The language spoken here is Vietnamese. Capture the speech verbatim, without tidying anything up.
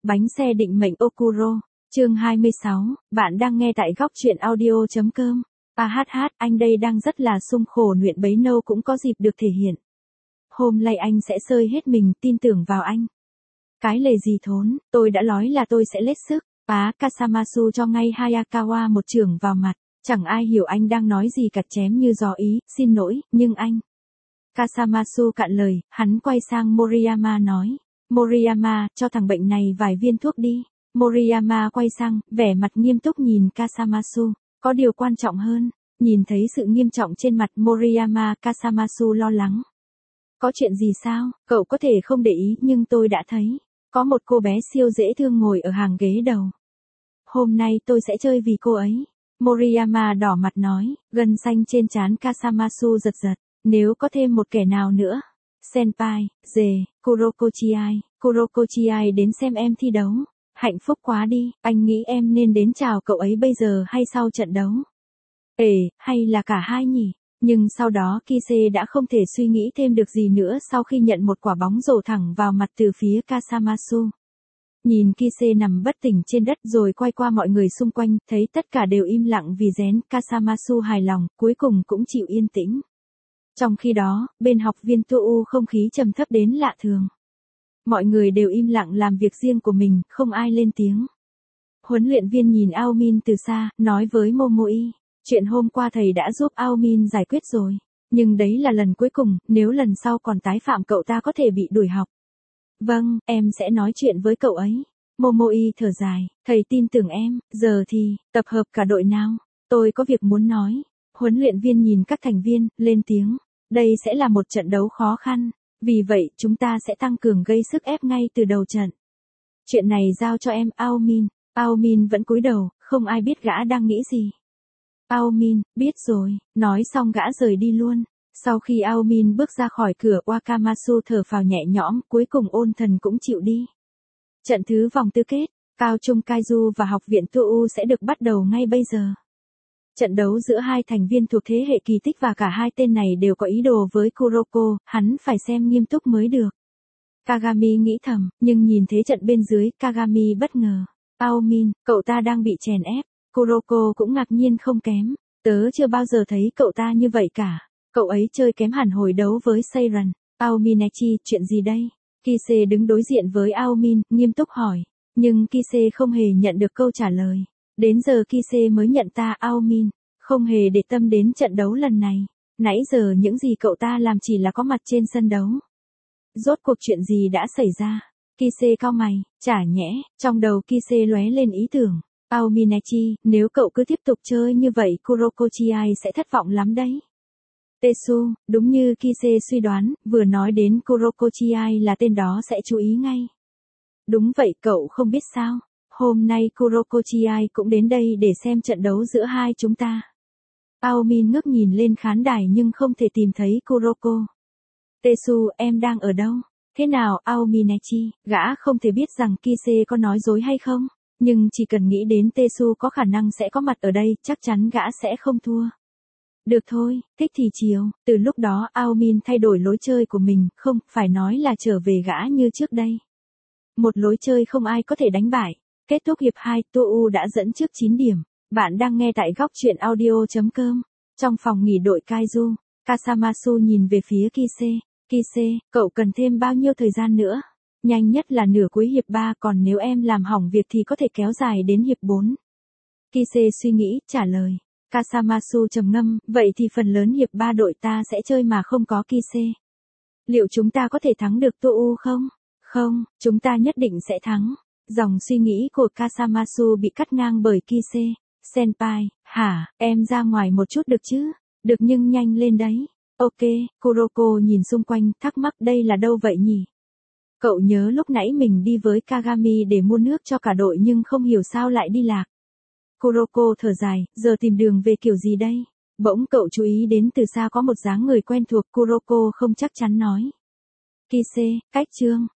Bánh xe định mệnh Okuro, chương hai mươi sáu, bạn đang nghe tại góc truyện audio.com. A hát hát, anh đây đang rất là sung khổ luyện bấy lâu cũng có dịp được thể hiện. Hôm nay anh sẽ sơi hết mình, tin tưởng vào anh. Cái lề gì thốn, tôi đã nói là tôi sẽ lết sức. Bá Kasamasu cho ngay Hayakawa một chưởng vào mặt, chẳng ai hiểu anh đang nói gì cả, chém như gió ý, xin lỗi, nhưng anh. Kasamasu cạn lời, hắn quay sang Moriyama nói. Moriyama, cho thằng bệnh này vài viên thuốc đi. Moriyama quay sang, vẻ mặt nghiêm túc nhìn Kasamasu, có điều quan trọng hơn. Nhìn thấy sự nghiêm trọng trên mặt Moriyama, Kasamasu lo lắng. Có chuyện gì sao, cậu có thể không để ý nhưng tôi đã thấy. Có một cô bé siêu dễ thương ngồi ở hàng ghế đầu. Hôm nay tôi sẽ chơi vì cô ấy. Moriyama đỏ mặt nói, gân xanh trên trán Kasamasu giật giật. Nếu có thêm một kẻ nào nữa. Senpai, dề, Kurokochiai, Kurokochiai đến xem em thi đấu. Hạnh phúc quá đi, anh nghĩ em nên đến chào cậu ấy bây giờ hay sau trận đấu. Ê, hay là cả hai nhỉ? Nhưng sau đó Kise đã không thể suy nghĩ thêm được gì nữa sau khi nhận một quả bóng rổ thẳng vào mặt từ phía Kasamasu. Nhìn Kise nằm bất tỉnh trên đất rồi quay qua mọi người xung quanh, thấy tất cả đều im lặng vì rén, Kasamasu hài lòng, cuối cùng cũng chịu yên tĩnh. Trong khi đó, bên học viên Tou không khí trầm thấp đến lạ thường. Mọi người đều im lặng làm việc riêng của mình, không ai lên tiếng. Huấn luyện viên nhìn Ao Min từ xa, nói với Momoi, chuyện hôm qua thầy đã giúp Ao Min giải quyết rồi. Nhưng đấy là lần cuối cùng, nếu lần sau còn tái phạm cậu ta có thể bị đuổi học. Vâng, em sẽ nói chuyện với cậu ấy. Momoi thở dài, thầy tin tưởng em, giờ thì, tập hợp cả đội nào. Tôi có việc muốn nói. Huấn luyện viên nhìn các thành viên, lên tiếng. Đây sẽ là một trận đấu khó khăn. Vì vậy, chúng ta sẽ tăng cường gây sức ép ngay từ đầu trận. Chuyện này giao cho em, Ao Min. Ao Min vẫn cúi đầu, không ai biết gã đang nghĩ gì. Ao Min, biết rồi, nói xong gã rời đi luôn. Sau khi Ao Min bước ra khỏi cửa, Wakamasu thở phào nhẹ nhõm, cuối cùng ôn thần cũng chịu đi. Trận thứ vòng tứ kết, Cao Trung Kaiju và học viện Tou sẽ được bắt đầu ngay bây giờ. Trận đấu giữa hai thành viên thuộc thế hệ kỳ tích và cả hai tên này đều có ý đồ với Kuroko, hắn phải xem nghiêm túc mới được. Kagami nghĩ thầm, nhưng nhìn thế trận bên dưới, Kagami bất ngờ. Ao Min, cậu ta đang bị chèn ép. Kuroko cũng ngạc nhiên không kém. Tớ chưa bao giờ thấy cậu ta như vậy cả. Cậu ấy chơi kém hẳn hồi đấu với Seiran. Ao Minachi, chuyện gì đây? Kise đứng đối diện với Ao Min, nghiêm túc hỏi. Nhưng Kise không hề nhận được câu trả lời. Đến giờ Kise mới nhận ta, Ao Min, không hề để tâm đến trận đấu lần này. Nãy giờ những gì cậu ta làm chỉ là có mặt trên sân đấu. Rốt cuộc chuyện gì đã xảy ra? Kise cau mày, chả nhẽ, trong đầu Kise lóe lên ý tưởng. Ao Minachi, nếu cậu cứ tiếp tục chơi như vậy Kurokochiai sẽ thất vọng lắm đấy. Tetsu, đúng như Kise suy đoán, vừa nói đến Kurokochiai là tên đó sẽ chú ý ngay. Đúng vậy, cậu không biết sao. Hôm nay Kurokochiai cũng đến đây để xem trận đấu giữa hai chúng ta. Ao Min ngước nhìn lên khán đài nhưng không thể tìm thấy Kuroko. Tetsu, em đang ở đâu? Thế nào, Ao Minachi, gã không thể biết rằng Kise có nói dối hay không? Nhưng chỉ cần nghĩ đến Tetsu có khả năng sẽ có mặt ở đây, chắc chắn gã sẽ không thua. Được thôi, thích thì chiều. Từ lúc đó Ao Min thay đổi lối chơi của mình, không, phải nói là trở về gã như trước đây. Một lối chơi không ai có thể đánh bại. Kết thúc hiệp hai, Tou đã dẫn trước chín điểm. Bạn đang nghe tại góc truyện audio.com. Trong phòng nghỉ đội Kaiju, Kasamasu nhìn về phía Kise. Kise, cậu cần thêm bao nhiêu thời gian nữa? Nhanh nhất là nửa cuối hiệp ba, còn nếu em làm hỏng việc thì có thể kéo dài đến hiệp bốn. Kise suy nghĩ, trả lời. Kasamasu trầm ngâm, vậy thì phần lớn hiệp ba đội ta sẽ chơi mà không có Kise. Liệu chúng ta có thể thắng được Tou không? Không, chúng ta nhất định sẽ thắng. Dòng suy nghĩ của Kasamasu bị cắt ngang bởi Kise. Senpai, hả, em ra ngoài một chút được chứ? Được nhưng nhanh lên đấy. Ok, Kuroko nhìn xung quanh, thắc mắc đây là đâu vậy nhỉ? Cậu nhớ lúc nãy mình đi với Kagami để mua nước cho cả đội nhưng không hiểu sao lại đi lạc. Kuroko thở dài, giờ tìm đường về kiểu gì đây? Bỗng cậu chú ý đến từ xa có một dáng người quen thuộc, Kuroko không chắc chắn nói. Kise, cách trương,